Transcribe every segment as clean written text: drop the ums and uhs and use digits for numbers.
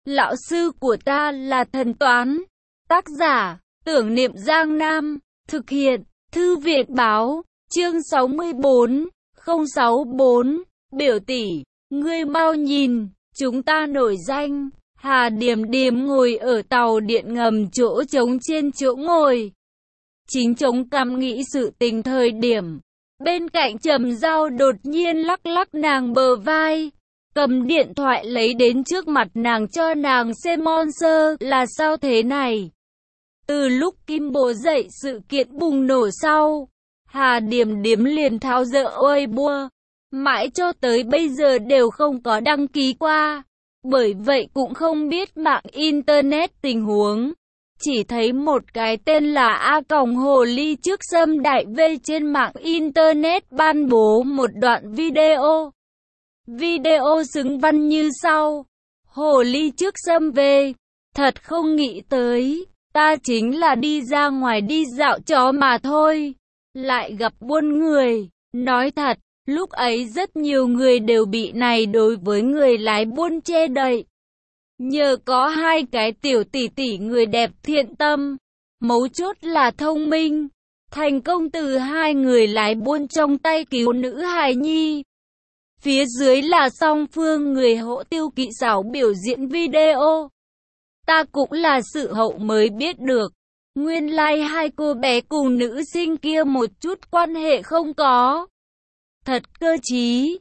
Lão sư của ta là thần toán. Tác giả, Tưởng Niệm Giang Nam. Thực hiện, Thư viện báo, chương 64, 064. Biểu tỷ, ngươi mau nhìn, chúng ta nổi danh. Hà Điềm Điềm ngồi ở tàu điện ngầm chỗ trống trên chỗ ngồi. Chính chống cằm nghĩ sự tình thời điểm. Bên cạnh Trầm Dao đột nhiên lắc lắc nàng bờ vai. Cầm điện thoại lấy đến trước mặt nàng cho nàng xem monster là sao thế này. Từ lúc Kim Bố dậy sự kiện bùng nổ sau, Hà Điềm Điềm liền tháo dỡ Weibo, mãi cho tới bây giờ đều không có đăng ký qua. Bởi vậy cũng không biết mạng Internet tình huống. Chỉ thấy một cái tên là A Còng Hồ Ly trước Sâm Đại V trên mạng Internet ban bố một đoạn video. Video xứng văn như sau. Hồ Ly trước Sâm V. Thật không nghĩ tới, ta chính là đi ra ngoài đi dạo chó mà thôi. Lại gặp buôn người. Nói thật, lúc ấy rất nhiều người đều bị này đối với người lái buôn che đậy. Nhờ có hai cái tiểu tỷ tỷ người đẹp thiện tâm, mấu chốt là thông minh, thành công từ hai người lái buôn trong tay cứu nữ hài nhi. Phía dưới là song phương người hộ tiêu kỹ xảo biểu diễn video. Ta cũng là sự hậu mới biết được, nguyên lai hai cô bé cùng nữ sinh kia một chút quan hệ không có. Thật cơ trí.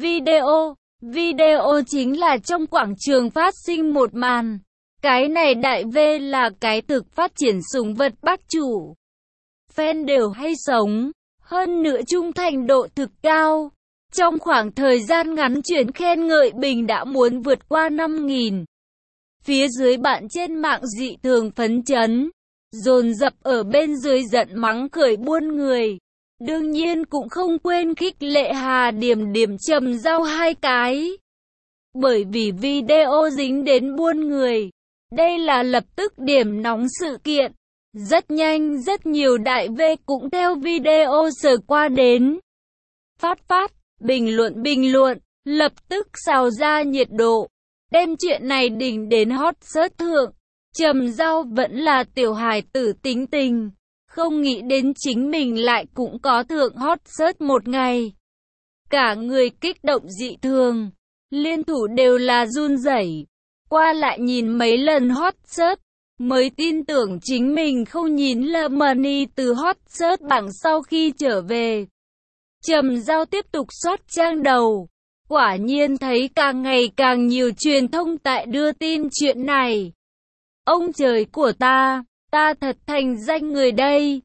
Video chính là trong quảng trường phát sinh một màn. Cái này đại V là cái thực phát triển súng vật bắt chủ. Fan đều hay sống, hơn nữa trung thành độ thực cao. Trong khoảng thời gian ngắn chuyển khen ngợi bình đã muốn vượt qua 5.000. Phía dưới bạn trên mạng dị thường phấn chấn, dồn dập ở bên dưới giận mắng cười buôn người. Đương nhiên cũng không quên khích lệ Hà Điềm Điềm Trầm Dao hai cái. Bởi vì video dính đến buôn người. Đây là lập tức điểm nóng sự kiện. Rất nhanh rất nhiều đại V cũng theo video sờ qua đến. Phát, bình luận, lập tức xào ra nhiệt độ. Đem chuyện này đỉnh đến hot search thượng. Trầm Dao vẫn là tiểu hài tử tính tình. Không nghĩ đến chính mình lại cũng có thượng hot search một ngày. Cả người kích động dị thường, liên thủ đều là run rẩy. Qua lại nhìn mấy lần hot search, mới tin tưởng chính mình không nhìn là money từ hot search bảng sau khi trở về. Trầm Dao tiếp tục soát trang đầu. Quả nhiên thấy càng ngày càng nhiều truyền thông tại đưa tin chuyện này. Ông trời của ta thật thành danh người đây.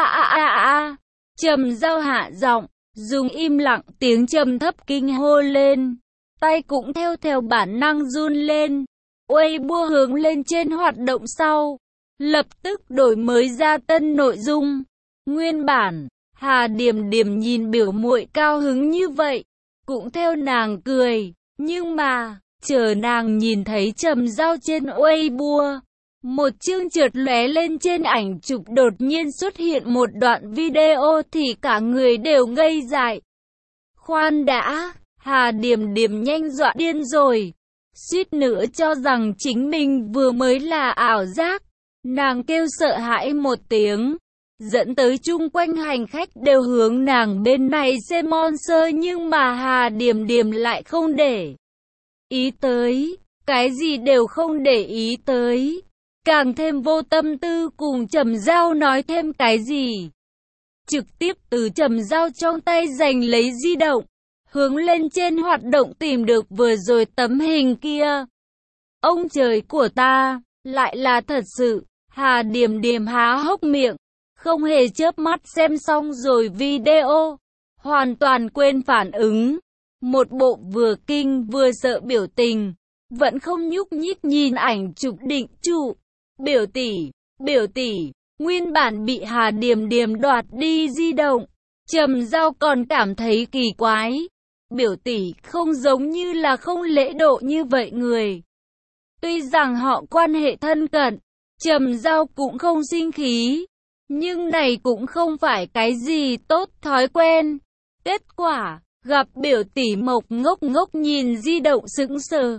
Trầm Dao hạ giọng, dùng im lặng tiếng trầm thấp kinh hô lên. Tay cũng theo bản năng run lên. Weibo hướng lên trên hoạt động sau, lập tức đổi mới ra tân nội dung. Nguyên bản, Hà Điềm Điềm nhìn biểu muội cao hứng như vậy, cũng theo nàng cười. Nhưng mà, chờ nàng nhìn thấy Trầm Dao trên Weibo, một chương chợt lóe lên trên ảnh chụp đột nhiên xuất hiện một đoạn video thì cả người đều ngây dại. Khoan đã, Hà Điềm Điềm nhanh dọa điên rồi. Suýt nữa cho rằng chính mình vừa mới là ảo giác. Nàng kêu sợ hãi một tiếng, dẫn tới chung quanh hành khách đều hướng nàng bên này xem monster, nhưng mà Hà Điềm Điềm lại không để ý tới, cái gì đều không để ý tới. Càng thêm vô tâm tư cùng Trầm Dao nói thêm cái gì. Trực tiếp từ Trầm Dao trong tay giành lấy di động, hướng lên trên hoạt động tìm được vừa rồi tấm hình kia. Ông trời của ta, lại là thật sự. Hà Điềm Điềm há hốc miệng, không hề chớp mắt xem xong rồi video, hoàn toàn quên phản ứng. Một bộ vừa kinh vừa sợ biểu tình, vẫn không nhúc nhích nhìn ảnh chụp định trụ. Biểu tỷ, nguyên bản bị Hà Điềm Điềm đoạt đi di động. Trầm Dao còn cảm thấy kỳ quái. Biểu tỷ không giống như là không lễ độ như vậy người. Tuy rằng họ quan hệ thân cận, Trầm Dao cũng không sinh khí. Nhưng này cũng không phải cái gì tốt thói quen. Kết quả, gặp biểu tỷ Mộc ngốc ngốc nhìn di động sững sờ.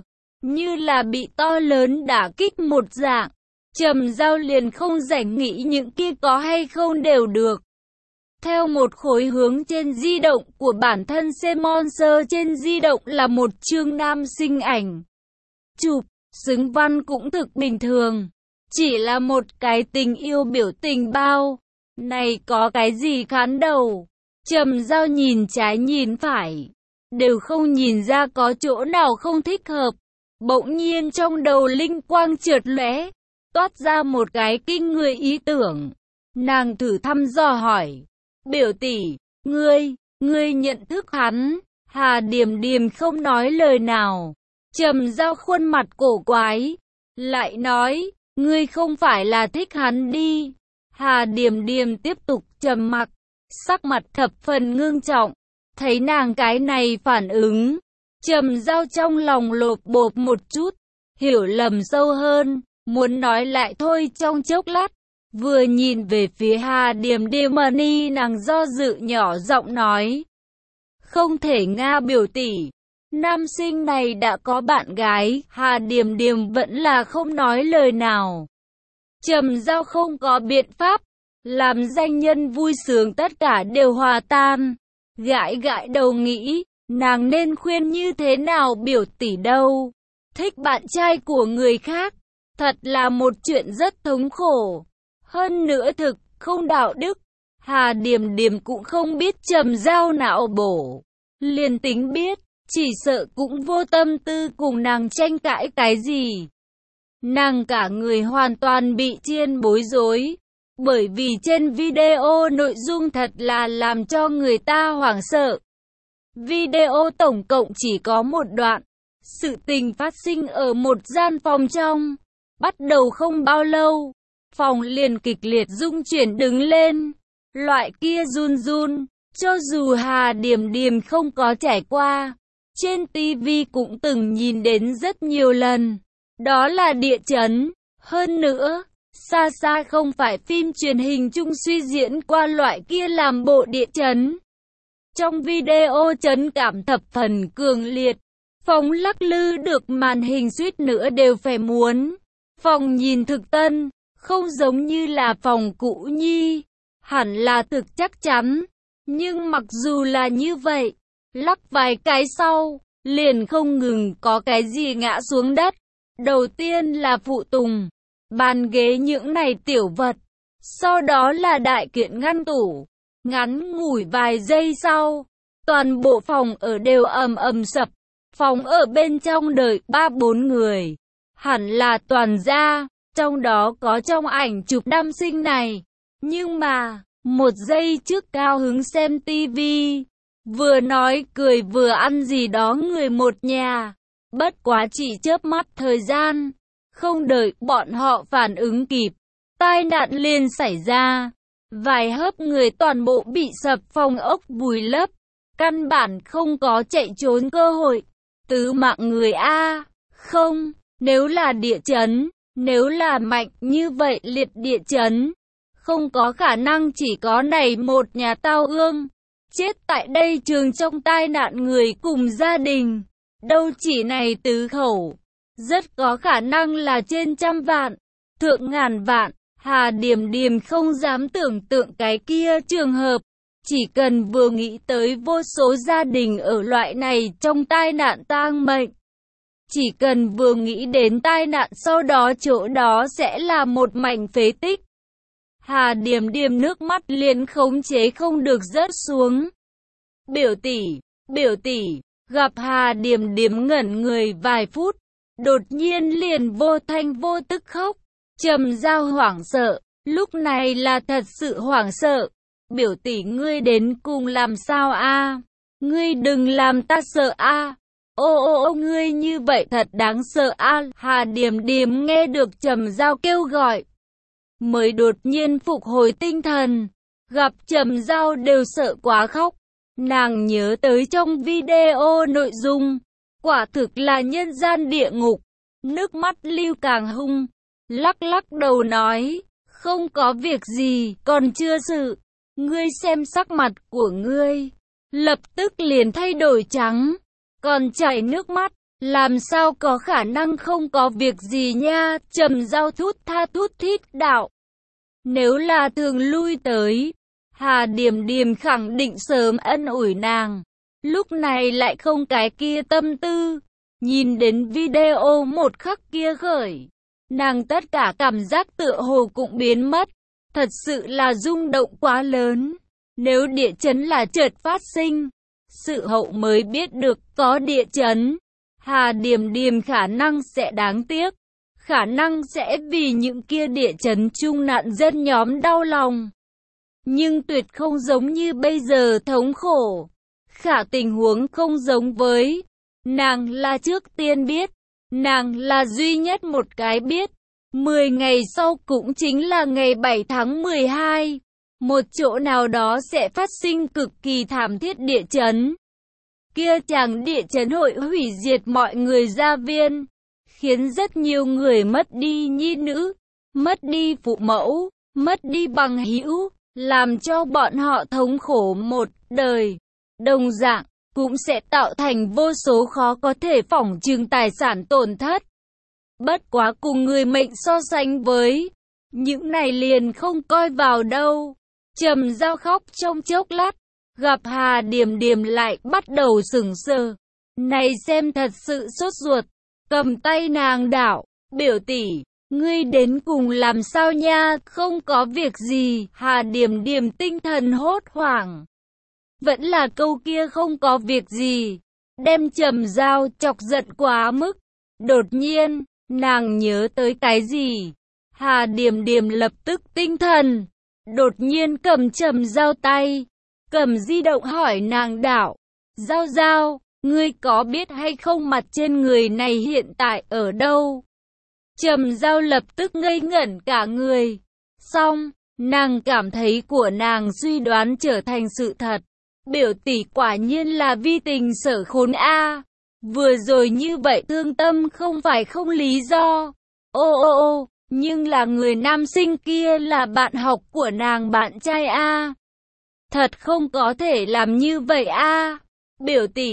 như là bị to lớn đả kích một dạng. Trầm Giao liền không rảnh nghĩ những kia có hay không đều được. Theo một khối hướng trên di động của bản thân Monster, trên di động là một chương nam sinh ảnh chụp, xứng văn cũng thực bình thường. Chỉ là một cái tình yêu biểu tình bao. Này có cái gì khán đầu? Trầm Giao nhìn trái nhìn phải, đều không nhìn ra có chỗ nào không thích hợp. Bỗng nhiên trong đầu linh quang chợt lóe, toát ra một cái kinh người ý tưởng. Nàng thử thăm dò hỏi, biểu tỷ, ngươi nhận thức hắn? Hà Điềm Điềm không nói lời nào. Trầm Giao khuôn mặt cổ quái, lại nói, ngươi không phải là thích hắn đi. Hà Điềm Điềm tiếp tục trầm mặc, sắc mặt thập phần ngưng trọng. Thấy nàng cái này phản ứng, Trầm Giao trong lòng lột bột một chút, hiểu lầm sâu hơn, muốn nói lại thôi trong chốc lát. Vừa nhìn về phía Hà Điềm Điềm nàng do dự nhỏ giọng nói, không thể Nga biểu tỷ, nam sinh này đã có bạn gái. Hà Điềm Điềm vẫn là không nói lời nào. Trầm Giao không có biện pháp, làm danh nhân vui sướng tất cả đều hòa tan. Gãi gãi đầu nghĩ, nàng nên khuyên như thế nào biểu tỷ đâu. Thích bạn trai của người khác, thật là một chuyện rất thống khổ. Hơn nữa thực không đạo đức. Hà Điềm Điềm cũng không biết Trầm Giao não bổ. Liền tính biết, chỉ sợ cũng vô tâm tư cùng nàng tranh cãi cái gì. Nàng cả người hoàn toàn bị chiên bối rối. Bởi vì trên video nội dung thật là làm cho người ta hoảng sợ. Video tổng cộng chỉ có một đoạn. Sự tình phát sinh ở một gian phòng trong. Bắt đầu không bao lâu, phòng liền kịch liệt rung chuyển đứng lên. Loại kia run run, cho dù Hà Điềm Điềm không có trải qua, trên TV cũng từng nhìn đến rất nhiều lần. Đó là địa chấn. Hơn nữa, xa xa không phải phim truyền hình chung suy diễn qua loại kia làm bộ địa chấn. Trong video chấn cảm thập phần cường liệt, phòng lắc lư được màn hình suýt nữa đều phải muốn. Phòng nhìn thực tân, không giống như là phòng cũ nhi, hẳn là thực chắc chắn. Nhưng mặc dù là như vậy, lắc vài cái sau, liền không ngừng có cái gì ngã xuống đất. Đầu tiên là phụ tùng, bàn ghế những này tiểu vật, sau đó là đại kiện ngăn tủ. Ngắn ngủi vài giây sau, toàn bộ phòng ở đều ầm ầm sập. Phòng ở bên trong đợi 3-4 người, hẳn là toàn gia, trong đó có trong ảnh chụp nam sinh này. Nhưng mà, một giây trước cao hứng xem tivi, vừa nói cười vừa ăn gì đó người một nhà. Bất quá chỉ chớp mắt thời gian, không đợi bọn họ phản ứng kịp, tai nạn liền xảy ra. Vài hớp người toàn bộ bị sập phòng ốc vùi lấp, căn bản không có chạy trốn cơ hội. Tứ mạng người A, không, nếu là địa chấn, nếu là mạnh như vậy liệt địa chấn, không có khả năng chỉ có này một nhà tao ương. Chết tại đây trường trong tai nạn người cùng gia đình, đâu chỉ này tứ khẩu, rất có khả năng là trên trăm vạn, thượng ngàn vạn. Hà Điềm Điềm không dám tưởng tượng cái kia trường hợp. Chỉ cần vừa nghĩ tới vô số gia đình ở loại này trong tai nạn tang mệnh, chỉ cần vừa nghĩ đến tai nạn sau đó chỗ đó sẽ là một mảnh phế tích, Hà Điềm Điềm nước mắt liền khống chế không được rớt xuống. Biểu tỷ, gặp Hà Điềm Điềm ngẩn người vài phút, đột nhiên liền vô thanh vô tức khóc. Trầm Giao hoảng sợ, lúc này là thật sự hoảng sợ. Biểu tỷ ngươi đến cùng làm sao a? Ngươi đừng làm ta sợ a. Ô ngươi như vậy thật đáng sợ a. Hà Điềm Điềm nghe được Trầm Giao kêu gọi, mới đột nhiên phục hồi tinh thần. Gặp Trầm Giao đều sợ quá khóc. Nàng nhớ tới trong video nội dung, quả thực là nhân gian địa ngục. Nước mắt lưu càng hung, lắc đầu nói, không có việc gì, còn chưa sự. Ngươi xem sắc mặt của ngươi, lập tức liền thay đổi trắng, còn chảy nước mắt. Làm sao có khả năng không có việc gì nha, Trầm Giao thút tha thút thít đạo. Nếu là thường lui tới, Hà Điềm Điềm khẳng định sớm ân ủi nàng. Lúc này lại không cái kia tâm tư. Nhìn đến video một khắc kia khởi, nàng tất cả cảm giác tựa hồ cũng biến mất. Thật sự là rung động quá lớn. Nếu địa chấn là chợt phát sinh, sự hậu mới biết được có địa chấn, Hà Điềm Điềm khả năng sẽ đáng tiếc, khả năng sẽ vì những kia địa chấn chung nạn dân nhóm đau lòng. Nhưng tuyệt không giống như bây giờ thống khổ. Khả tình huống không giống với. Nàng là trước tiên biết. Nàng là duy nhất một cái biết. 10 ngày sau cũng chính là ngày 7 tháng 12. Một chỗ nào đó sẽ phát sinh cực kỳ thảm thiết địa chấn. Kia chàng địa chấn hội hủy diệt mọi người gia viên. Khiến rất nhiều người mất đi nhi nữ, mất đi phụ mẫu, mất đi bằng hữu, làm cho bọn họ thống khổ một đời. Đồng dạng, cũng sẽ tạo thành vô số khó có thể phỏng chừng tài sản tổn thất. Bất quá cùng người mệnh so sánh với, những này liền không coi vào đâu. Trầm Giao khóc trong chốc lát, gặp Hà Điềm Điềm lại bắt đầu sững sờ. Này xem thật sự sốt ruột, cầm tay nàng đảo, biểu tỷ, ngươi đến cùng làm sao nha, không có việc gì. Hà Điềm Điềm tinh thần hốt hoảng. Vẫn là câu kia không có việc gì, đem Trầm Giao chọc giận quá mức. Đột nhiên, nàng nhớ tới cái gì? Hà Điềm Điềm lập tức tinh thần, đột nhiên cầm Trầm Giao tay, cầm di động hỏi nàng đảo, Giao Giao, ngươi có biết hay không mặt trên người này hiện tại ở đâu? Trầm Giao lập tức ngây ngẩn cả người. Xong, nàng cảm thấy của nàng suy đoán trở thành sự thật. Biểu tỷ quả nhiên là vi tình sở khốn a. Vừa rồi như vậy thương tâm không phải không lý do. Ô, nhưng là người nam sinh kia là bạn học của nàng bạn trai a. Thật không có thể làm như vậy a. Biểu tỷ,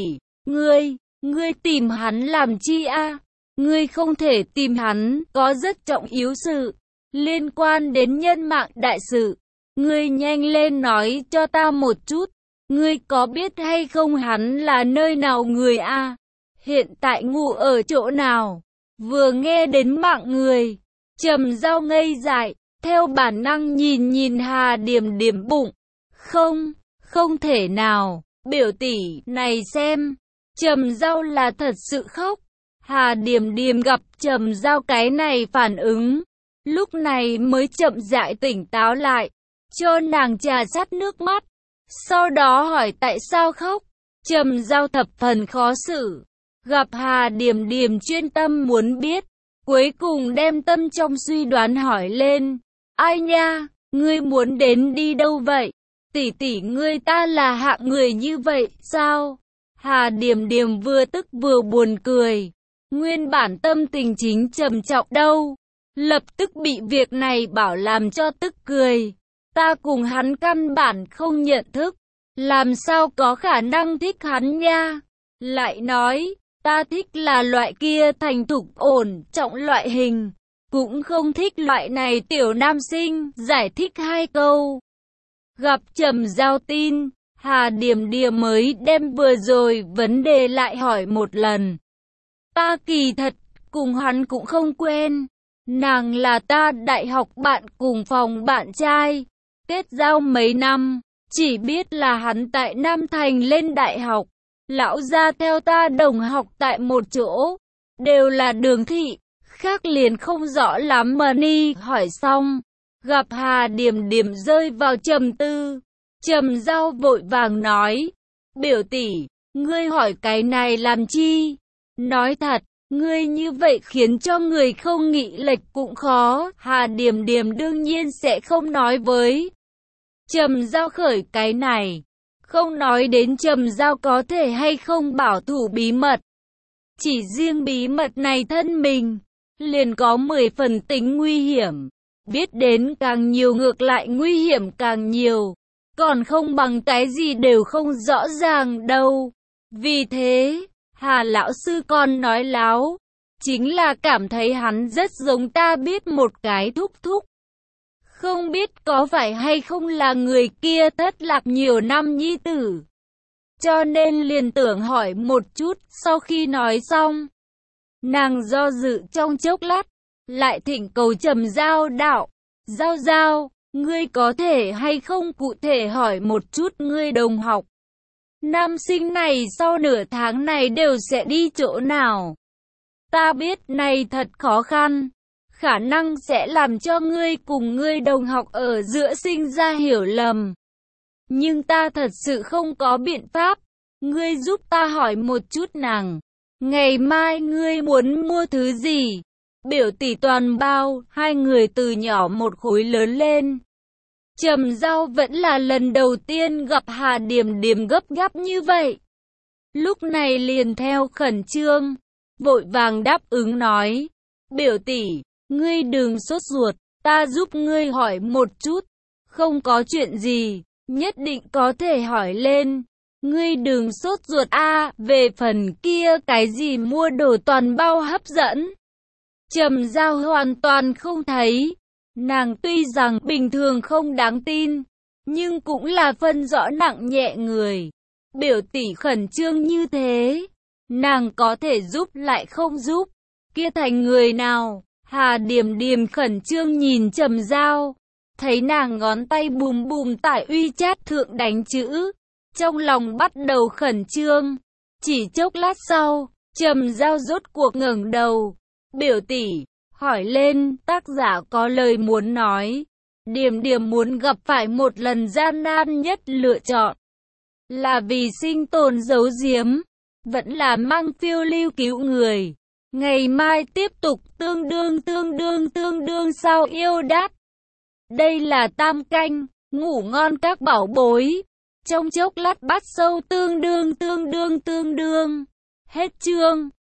ngươi tìm hắn làm chi a? Ngươi không thể tìm hắn, có rất trọng yếu sự, liên quan đến nhân mạng đại sự. Ngươi nhanh lên nói cho ta một chút. Ngươi có biết hay không hắn là nơi nào người a? Hiện tại ngủ ở chỗ nào? Vừa nghe đến mạng người, Trầm Giao ngây dại, theo bản năng nhìn Hà Điềm Điềm bụng. Không thể nào, biểu tỷ, này xem. Trầm Giao là thật sự khóc. Hà Điềm Điềm gặp Trầm Giao cái này phản ứng, lúc này mới chậm rãi tỉnh táo lại, cho nàng trà sát nước mắt. Sau đó hỏi tại sao khóc. Trầm Giao thập phần khó xử. Gặp Hà Điềm Điềm chuyên tâm muốn biết, cuối cùng đem tâm trong suy đoán hỏi lên. Ai nha, ngươi muốn đến đi đâu vậy? Tỷ tỷ ngươi ta là hạng người như vậy sao? Hà Điềm Điềm vừa tức vừa buồn cười. Nguyên bản tâm tình chính trầm trọng đâu, lập tức bị việc này bảo làm cho tức cười. Ta cùng hắn căn bản không nhận thức, làm sao có khả năng thích hắn nha. Lại nói, ta thích là loại kia thành thục ổn trọng loại hình, cũng không thích loại này tiểu nam sinh. Giải thích hai câu. Gặp Trầm Giao tin, Hà Điềm Điềm mới đem vừa rồi vấn đề lại hỏi một lần. Ta kỳ thật cùng hắn cũng không quen, nàng là ta đại học bạn cùng phòng bạn trai, kết giao mấy năm, chỉ biết là hắn tại Nam Thành lên đại học, lão gia theo ta đồng học tại một chỗ, đều là đường thị, khác liền không rõ lắm mà ni. Hỏi xong, gặp Hà Điềm Điềm rơi vào trầm tư, Trầm Giao vội vàng nói, biểu tỷ, ngươi hỏi cái này làm chi? Nói thật, ngươi như vậy khiến cho người không nghĩ lệch cũng khó. Hà Điềm Điềm đương nhiên sẽ không nói với Trầm Giao khởi cái này. Không nói đến Trầm Giao có thể hay không bảo thủ bí mật. Chỉ riêng bí mật này thân mình, liền có 10 phần tính nguy hiểm. Biết đến càng nhiều ngược lại nguy hiểm càng nhiều. Còn không bằng cái gì đều không rõ ràng đâu. Vì thế, Hà lão sư còn nói láo, chính là cảm thấy hắn rất giống ta biết một cái thúc thúc. Không biết có phải hay không là người kia thất lạc nhiều năm nhi tử. Cho nên liền tưởng hỏi một chút, sau khi nói xong. Nàng do dự trong chốc lát, lại thỉnh cầu Trầm Giao đạo. Giao Giao, ngươi có thể hay không cụ thể hỏi một chút ngươi đồng học. Nam sinh này sau nửa tháng này đều sẽ đi chỗ nào? Ta biết này thật khó khăn, khả năng sẽ làm cho ngươi cùng ngươi đồng học ở giữa sinh ra hiểu lầm. Nhưng ta thật sự không có biện pháp, ngươi giúp ta hỏi một chút nàng. Ngày mai ngươi muốn mua thứ gì? Biểu tỷ toàn bao, hai người từ nhỏ một khối lớn lên. Trầm Giao vẫn là lần đầu tiên gặp Hà Điềm Điềm gấp gáp như vậy. Lúc này liền theo khẩn trương, vội vàng đáp ứng nói. Biểu tỷ, ngươi đừng sốt ruột, ta giúp ngươi hỏi một chút. Không có chuyện gì, nhất định có thể hỏi lên. Ngươi đừng sốt ruột về phần kia cái gì mua đồ toàn bao hấp dẫn. Trầm Giao hoàn toàn không thấy. Nàng tuy rằng bình thường không đáng tin, nhưng cũng là phân rõ nặng nhẹ người. Biểu tỷ khẩn trương như thế, nàng có thể giúp lại không giúp, kia thành người nào? Hà Điềm Điềm khẩn trương nhìn Trầm Giao, thấy nàng ngón tay bùm bùm tại WeChat thượng đánh chữ, trong lòng bắt đầu khẩn trương. Chỉ chốc lát sau, Trầm Giao rốt cuộc ngẩng đầu. Biểu tỷ, hỏi lên, tác giả có lời muốn nói. Điềm Điềm muốn gặp phải một lần gian nan nhất lựa chọn. Là vì sinh tồn giấu giếm, vẫn là mang phiêu lưu cứu người. Ngày mai tiếp tục tương đương sao yêu đát. Đây là Tam Canh, ngủ ngon các bảo bối. Trong chốc lát bắt sâu tương đương. Hết chương.